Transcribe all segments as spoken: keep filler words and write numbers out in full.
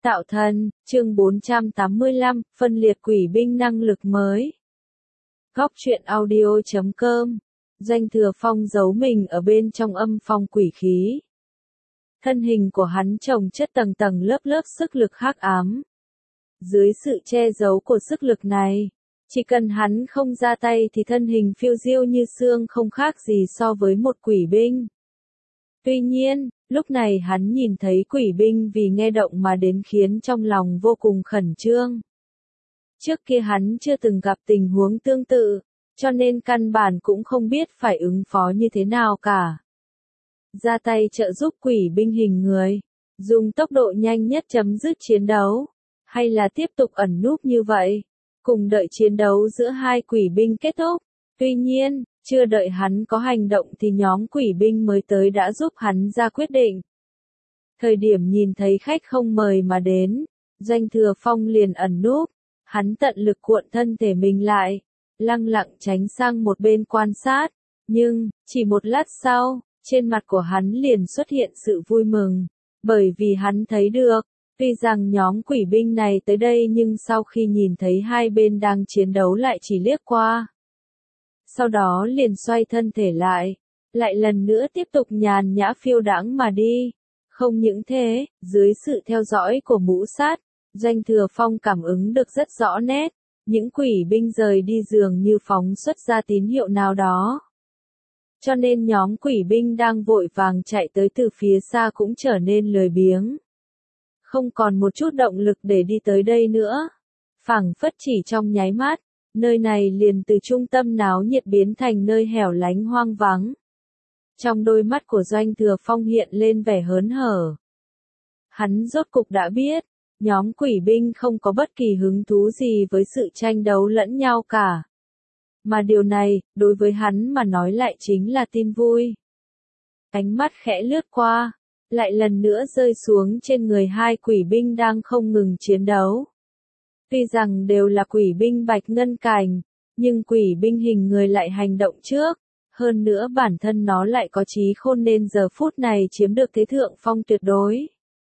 Tạo thần, chương bốn trăm tám mươi lăm, phân liệt quỷ binh năng lực mới. Góc truyện audio chấm com. Doanh Thừa Phong giấu mình ở bên trong âm phong quỷ khí. Thân hình của hắn chồng chất tầng tầng lớp lớp sức lực hắc ám. Dưới sự che giấu của sức lực này, chỉ cần hắn không ra tay thì thân hình phiêu diêu như sương không khác gì so với một quỷ binh. Tuy nhiên, lúc này hắn nhìn thấy quỷ binh vì nghe động mà đến khiến trong lòng vô cùng khẩn trương. Trước kia hắn chưa từng gặp tình huống tương tự, cho nên căn bản cũng không biết phải ứng phó như thế nào cả. Ra tay trợ giúp quỷ binh hình người, dùng tốc độ nhanh nhất chấm dứt chiến đấu, hay là tiếp tục ẩn núp như vậy, cùng đợi chiến đấu giữa hai quỷ binh kết thúc. Tuy nhiên, chưa đợi hắn có hành động thì nhóm quỷ binh mới tới đã giúp hắn ra quyết định. Thời điểm nhìn thấy khách không mời mà đến, Doanh Thừa Phong liền ẩn núp, hắn tận lực cuộn thân thể mình lại, lăng lặng tránh sang một bên quan sát, nhưng, chỉ một lát sau, trên mặt của hắn liền xuất hiện sự vui mừng, bởi vì hắn thấy được, tuy rằng nhóm quỷ binh này tới đây nhưng sau khi nhìn thấy hai bên đang chiến đấu lại chỉ liếc qua. Sau đó liền xoay thân thể lại, lại lần nữa tiếp tục nhàn nhã phiêu đãng mà đi. Không những thế, dưới sự theo dõi của mũ sát, Doanh Thừa Phong cảm ứng được rất rõ nét, những quỷ binh rời đi dường như phóng xuất ra tín hiệu nào đó. Cho nên nhóm quỷ binh đang vội vàng chạy tới từ phía xa cũng trở nên lười biếng. Không còn một chút động lực để đi tới đây nữa. Phảng phất chỉ trong nháy mắt, nơi này liền từ trung tâm náo nhiệt biến thành nơi hẻo lánh hoang vắng. Trong đôi mắt của Doanh Thừa Phong hiện lên vẻ hớn hở. Hắn rốt cục đã biết, nhóm quỷ binh không có bất kỳ hứng thú gì với sự tranh đấu lẫn nhau cả. Mà điều này, đối với hắn mà nói lại chính là tin vui. Ánh mắt khẽ lướt qua, lại lần nữa rơi xuống trên người hai quỷ binh đang không ngừng chiến đấu. Tuy rằng đều là quỷ binh bạch ngân cành, nhưng quỷ binh hình người lại hành động trước. Hơn nữa bản thân nó lại có trí khôn nên giờ phút này chiếm được thế thượng phong tuyệt đối.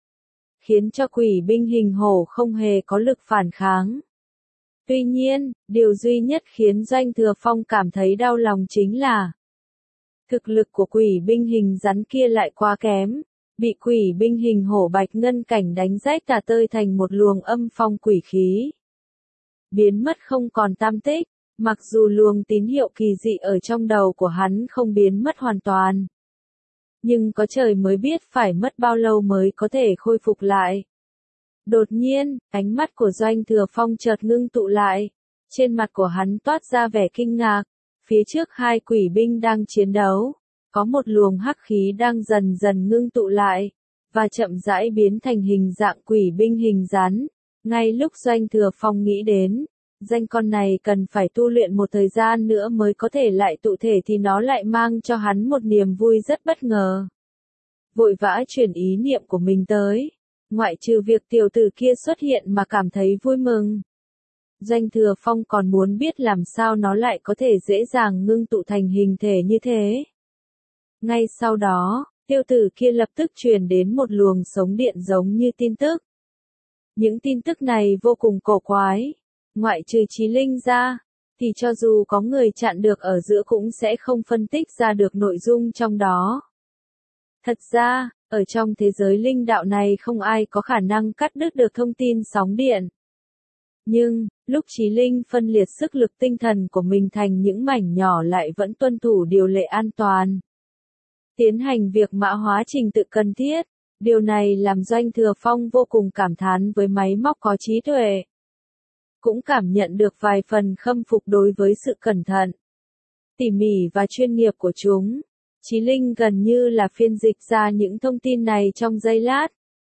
Khiến cho quỷ binh hình hổ không hề có lực phản kháng. Tuy nhiên, điều duy nhất khiến Doanh Thừa Phong cảm thấy đau lòng chính là thực lực của quỷ binh hình rắn kia lại quá kém, bị quỷ binh hình hổ bạch ngân cảnh đánh rách cả tơi thành một luồng âm phong quỷ khí. Biến mất không còn tăm tích. Mặc dù luồng tín hiệu kỳ dị ở trong đầu của hắn không biến mất hoàn toàn. Nhưng có trời mới biết phải mất bao lâu mới có thể khôi phục lại. Đột nhiên, ánh mắt của Doanh Thừa Phong chợt ngưng tụ lại. Trên mặt của hắn toát ra vẻ kinh ngạc. Phía trước hai quỷ binh đang chiến đấu. Có một luồng hắc khí đang dần dần ngưng tụ lại. Và chậm rãi biến thành hình dạng quỷ binh hình rắn. Ngay lúc Doanh Thừa Phong nghĩ đến. Danh con này cần phải tu luyện một thời gian nữa mới có thể lại tụ thể thì nó lại mang cho hắn một niềm vui rất bất ngờ. Vội vã chuyển ý niệm của mình tới, ngoại trừ việc tiểu tử kia xuất hiện mà cảm thấy vui mừng. Doanh Thừa Phong còn muốn biết làm sao nó lại có thể dễ dàng ngưng tụ thành hình thể như thế. Ngay sau đó, tiểu tử kia lập tức truyền đến một luồng sống điện giống như tin tức. Những tin tức này vô cùng cổ quái. Ngoại trừ trí linh ra, thì cho dù có người chặn được ở giữa cũng sẽ không phân tích ra được nội dung trong đó. Thật ra, ở trong thế giới linh đạo này không ai có khả năng cắt đứt được thông tin sóng điện. Nhưng, lúc trí linh phân liệt sức lực tinh thần của mình thành những mảnh nhỏ lại vẫn tuân thủ điều lệ an toàn. Tiến hành việc mã hóa trình tự cần thiết, điều này làm Doanh Thừa Phong vô cùng cảm thán với máy móc có trí tuệ. Cũng cảm nhận được vài phần khâm phục đối với sự cẩn thận, tỉ mỉ và chuyên nghiệp của chúng. Chí Linh gần như là phiên dịch ra những thông tin này trong giây lát.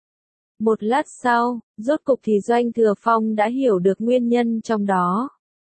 Một lát sau, rốt cục thì Doanh Thừa Phong đã hiểu được nguyên nhân trong đó.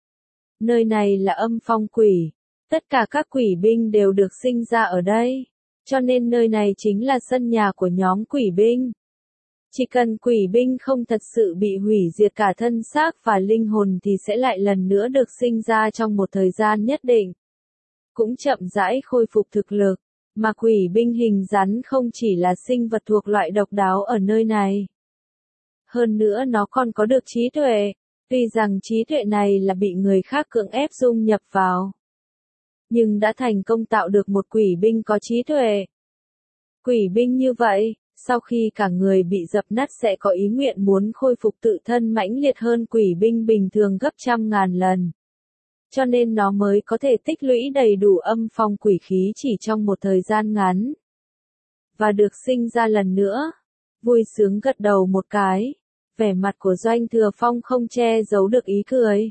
Nơi này là âm phong quỷ, tất cả các quỷ binh đều được sinh ra ở đây, cho nên nơi này chính là sân nhà của nhóm quỷ binh. Chỉ cần quỷ binh không thật sự bị hủy diệt cả thân xác và linh hồn thì sẽ lại lần nữa được sinh ra trong một thời gian nhất định. Cũng chậm rãi khôi phục thực lực, mà quỷ binh hình rắn không chỉ là sinh vật thuộc loại độc đáo ở nơi này. Hơn nữa nó còn có được trí tuệ, tuy rằng trí tuệ này là bị người khác cưỡng ép dung nhập vào. Nhưng đã thành công tạo được một quỷ binh có trí tuệ. Quỷ binh như vậy, sau khi cả người bị dập nát sẽ có ý nguyện muốn khôi phục tự thân mãnh liệt hơn quỷ binh bình thường gấp trăm ngàn lần. Cho nên nó mới có thể tích lũy đầy đủ âm phong quỷ khí chỉ trong một thời gian ngắn. Và được sinh ra lần nữa. Vui sướng gật đầu một cái. Vẻ mặt của Doanh Thừa Phong không che giấu được ý cười.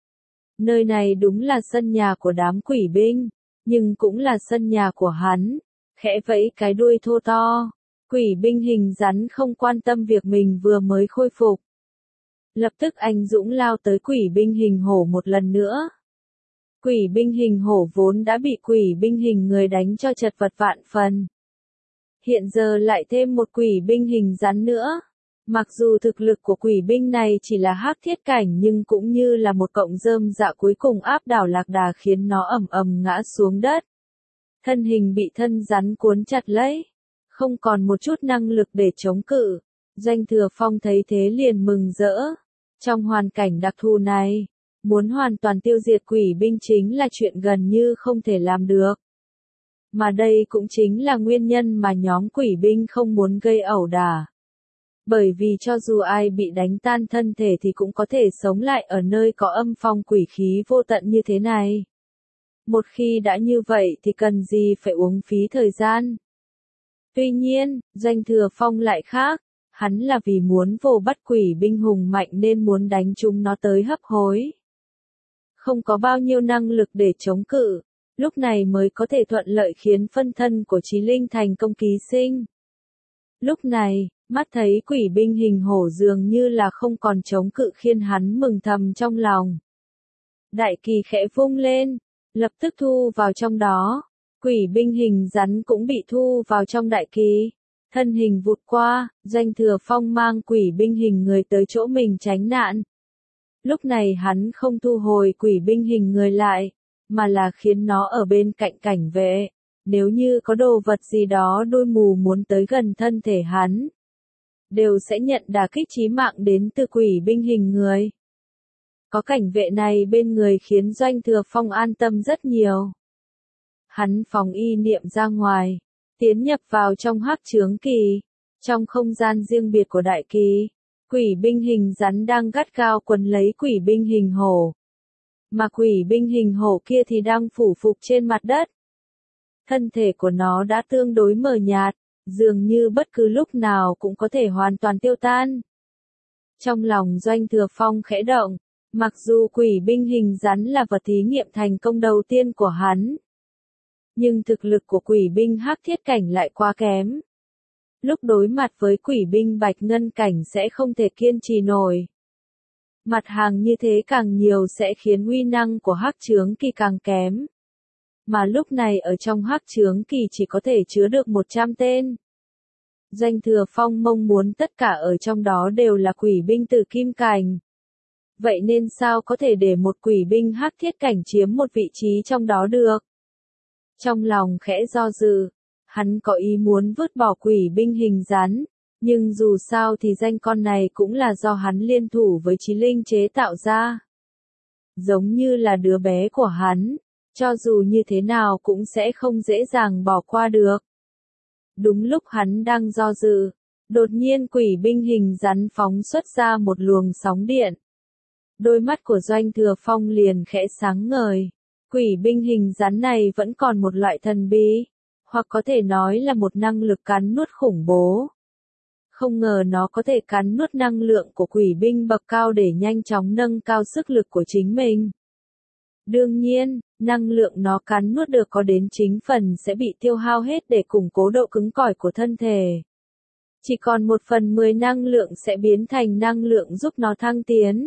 Nơi này đúng là sân nhà của đám quỷ binh, nhưng cũng là sân nhà của hắn. Khẽ vẫy cái đuôi thô to. Quỷ binh hình rắn không quan tâm việc mình vừa mới khôi phục. Lập tức anh dũng lao tới quỷ binh hình hổ một lần nữa. Quỷ binh hình hổ vốn đã bị quỷ binh hình người đánh cho chật vật vạn phần. Hiện giờ lại thêm một quỷ binh hình rắn nữa. Mặc dù thực lực của quỷ binh này chỉ là hắc thiết cảnh nhưng cũng như là một cọng rơm dạ cuối cùng áp đảo lạc đà khiến nó ầm ầm ngã xuống đất. Thân hình bị thân rắn cuốn chặt lấy. Không còn một chút năng lực để chống cự. Doanh Thừa Phong thấy thế liền mừng rỡ. Trong hoàn cảnh đặc thù này, muốn hoàn toàn tiêu diệt quỷ binh chính là chuyện gần như không thể làm được. Mà đây cũng chính là nguyên nhân mà nhóm quỷ binh không muốn gây ẩu đả. Bởi vì cho dù ai bị đánh tan thân thể thì cũng có thể sống lại ở nơi có âm phong quỷ khí vô tận như thế này. Một khi đã như vậy thì cần gì phải uống phí thời gian. Tuy nhiên, Doanh Thừa Phong lại khác. Hắn là vì muốn vồ bắt quỷ binh hùng mạnh nên muốn đánh chúng nó tới hấp hối. Không có bao nhiêu năng lực để chống cự, lúc này mới có thể thuận lợi khiến phân thân của Chí Linh thành công ký sinh. Lúc này, mắt thấy quỷ binh hình hổ dường như là không còn chống cự khiến hắn mừng thầm trong lòng. Đại kỳ khẽ vung lên, lập tức thu vào trong đó. Quỷ binh hình rắn cũng bị thu vào trong đại kỳ. Thân hình vụt qua, Doanh Thừa Phong mang quỷ binh hình người tới chỗ mình tránh nạn. Lúc này hắn không thu hồi quỷ binh hình người lại, mà là khiến nó ở bên cạnh cảnh vệ. Nếu như có đồ vật gì đó đôi mù muốn tới gần thân thể hắn, đều sẽ nhận đả kích chí mạng đến từ quỷ binh hình người. Có cảnh vệ này bên người khiến Doanh Thừa Phong an tâm rất nhiều. Hắn phóng y niệm ra ngoài, tiến nhập vào trong hắc chướng kỳ, trong không gian riêng biệt của đại kỳ. Quỷ binh hình rắn đang gắt gao quấn lấy quỷ binh hình hổ. Mà quỷ binh hình hổ kia thì đang phủ phục trên mặt đất. Thân thể của nó đã tương đối mờ nhạt, dường như bất cứ lúc nào cũng có thể hoàn toàn tiêu tan. Trong lòng Doanh Thừa Phong khẽ động, mặc dù quỷ binh hình rắn là vật thí nghiệm thành công đầu tiên của hắn. Nhưng thực lực của quỷ binh hắc thiết cảnh lại quá kém. Lúc đối mặt với quỷ binh bạch ngân cảnh sẽ không thể kiên trì nổi. Mặt hàng như thế càng nhiều sẽ khiến uy năng của hắc chướng kỳ càng kém. Mà lúc này ở trong hắc chướng kỳ chỉ có thể chứa được một trăm tên. Doanh Thừa Phong mong muốn tất cả ở trong đó đều là quỷ binh tử kim cảnh. Vậy nên sao có thể để một quỷ binh hắc thiết cảnh chiếm một vị trí trong đó được? Trong lòng khẽ do dự, hắn có ý muốn vứt bỏ quỷ binh hình rắn, nhưng dù sao thì danh con này cũng là do hắn liên thủ với Chí Linh chế tạo ra. Giống như là đứa bé của hắn, cho dù như thế nào cũng sẽ không dễ dàng bỏ qua được. Đúng lúc hắn đang do dự, đột nhiên quỷ binh hình rắn phóng xuất ra một luồng sóng điện. Đôi mắt của Doanh Thừa Phong liền khẽ sáng ngời. Quỷ binh hình rắn này vẫn còn một loại thần bí, hoặc có thể nói là một năng lực cắn nuốt khủng bố. Không ngờ nó có thể cắn nuốt năng lượng của quỷ binh bậc cao để nhanh chóng nâng cao sức lực của chính mình. Đương nhiên, năng lượng nó cắn nuốt được có đến chính phần sẽ bị tiêu hao hết để củng cố độ cứng cỏi của thân thể. Chỉ còn một phần mười năng lượng sẽ biến thành năng lượng giúp nó thăng tiến.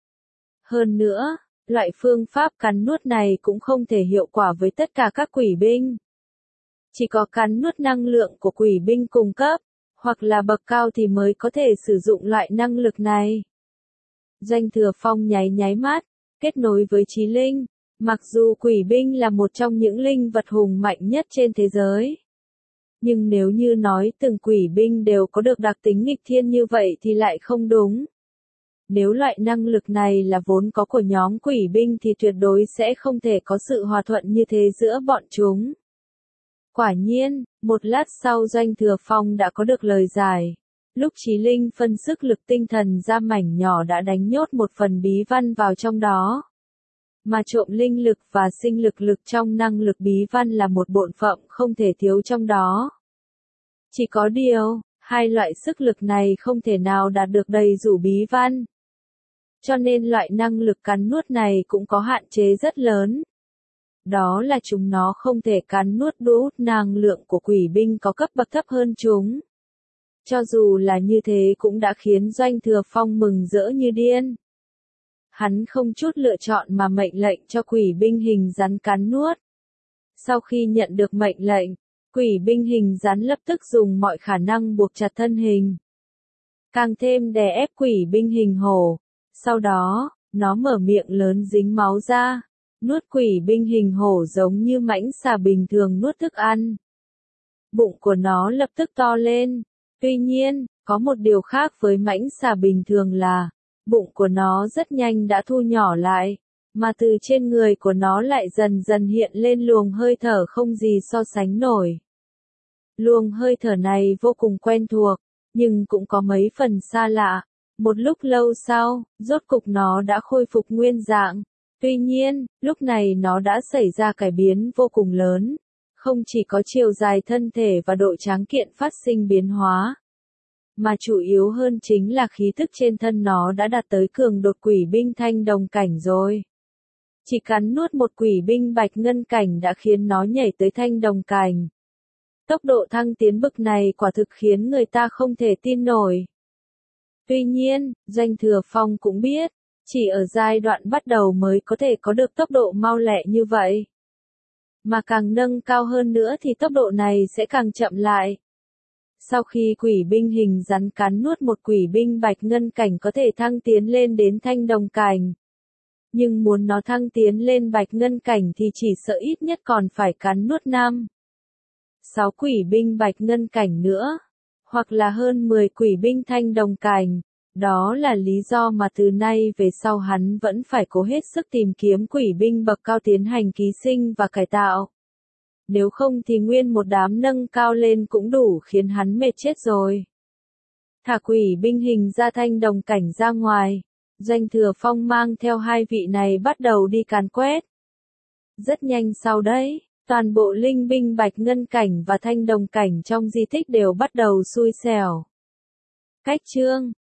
Hơn nữa, loại phương pháp cắn nuốt này cũng không thể hiệu quả với tất cả các quỷ binh. Chỉ có cắn nuốt năng lượng của quỷ binh cùng cấp, hoặc là bậc cao thì mới có thể sử dụng loại năng lực này. Doanh Thừa Phong nháy nháy mắt, kết nối với Chí Linh. Mặc dù quỷ binh là một trong những linh vật hùng mạnh nhất trên thế giới, Nhưng nếu như nói từng quỷ binh đều có được đặc tính nghịch thiên như vậy thì lại không đúng. Nếu loại năng lực này là vốn có của nhóm quỷ binh thì tuyệt đối sẽ không thể có sự hòa thuận như thế giữa bọn chúng. Quả nhiên, một lát sau Doanh Thừa Phong đã có được lời giải. Lúc Chí Linh phân sức lực tinh thần ra mảnh nhỏ đã đánh nhốt một phần bí văn vào trong đó. Mà trộm linh lực và sinh lực lực trong năng lực bí văn là một bổn phận không thể thiếu trong đó. Chỉ có điều, hai loại sức lực này không thể nào đạt được đầy đủ bí văn. Cho nên loại năng lực cắn nuốt này cũng có hạn chế rất lớn. Đó là chúng nó không thể cắn nuốt đủ năng lượng của quỷ binh có cấp bậc thấp hơn chúng. Cho dù là như thế cũng đã khiến Doanh Thừa Phong mừng rỡ như điên. Hắn không chút lựa chọn mà mệnh lệnh cho quỷ binh hình rắn cắn nuốt. Sau khi nhận được mệnh lệnh, quỷ binh hình rắn lập tức dùng mọi khả năng buộc chặt thân hình. Càng thêm đè ép quỷ binh hình hổ. Sau đó, nó mở miệng lớn dính máu ra, nuốt quỷ binh hình hổ giống như mãnh xà bình thường nuốt thức ăn. Bụng của nó lập tức to lên. Tuy nhiên, có một điều khác với mãnh xà bình thường là, bụng của nó rất nhanh đã thu nhỏ lại, mà từ trên người của nó lại dần dần hiện lên luồng hơi thở không gì so sánh nổi. Luồng hơi thở này vô cùng quen thuộc, nhưng cũng có mấy phần xa lạ. Một lúc lâu sau, rốt cục nó đã khôi phục nguyên dạng. Tuy nhiên, lúc này nó đã xảy ra cải biến vô cùng lớn. Không chỉ có chiều dài thân thể và độ tráng kiện phát sinh biến hóa, mà chủ yếu hơn chính là khí tức trên thân nó đã đạt tới cường đột quỷ binh thanh đồng cảnh rồi. Chỉ cắn nuốt một quỷ binh bạch ngân cảnh đã khiến nó nhảy tới thanh đồng cảnh. Tốc độ thăng tiến bực này quả thực khiến người ta không thể tin nổi. Tuy nhiên, Doanh Thừa Phong cũng biết, chỉ ở giai đoạn bắt đầu mới có thể có được tốc độ mau lẹ như vậy. Mà càng nâng cao hơn nữa thì tốc độ này sẽ càng chậm lại. Sau khi quỷ binh hình rắn cắn nuốt một quỷ binh bạch ngân cảnh có thể thăng tiến lên đến thanh đồng cảnh. Nhưng muốn nó thăng tiến lên bạch ngân cảnh thì chỉ sợ ít nhất còn phải cắn nuốt năm, sáu quỷ binh bạch ngân cảnh nữa, hoặc là hơn mười quỷ binh thanh đồng cảnh. Đó là lý do mà từ nay về sau hắn vẫn phải cố hết sức tìm kiếm quỷ binh bậc cao tiến hành ký sinh và cải tạo. Nếu không thì nguyên một đám nâng cao lên cũng đủ khiến hắn mệt chết rồi. Thả quỷ binh hình ra thanh đồng cảnh ra ngoài, Doanh Thừa Phong mang theo hai vị này bắt đầu đi càn quét. Rất nhanh sau đấy, toàn bộ linh binh bạch ngân cảnh và thanh đồng cảnh trong di tích đều bắt đầu xui xẻo. Cách chương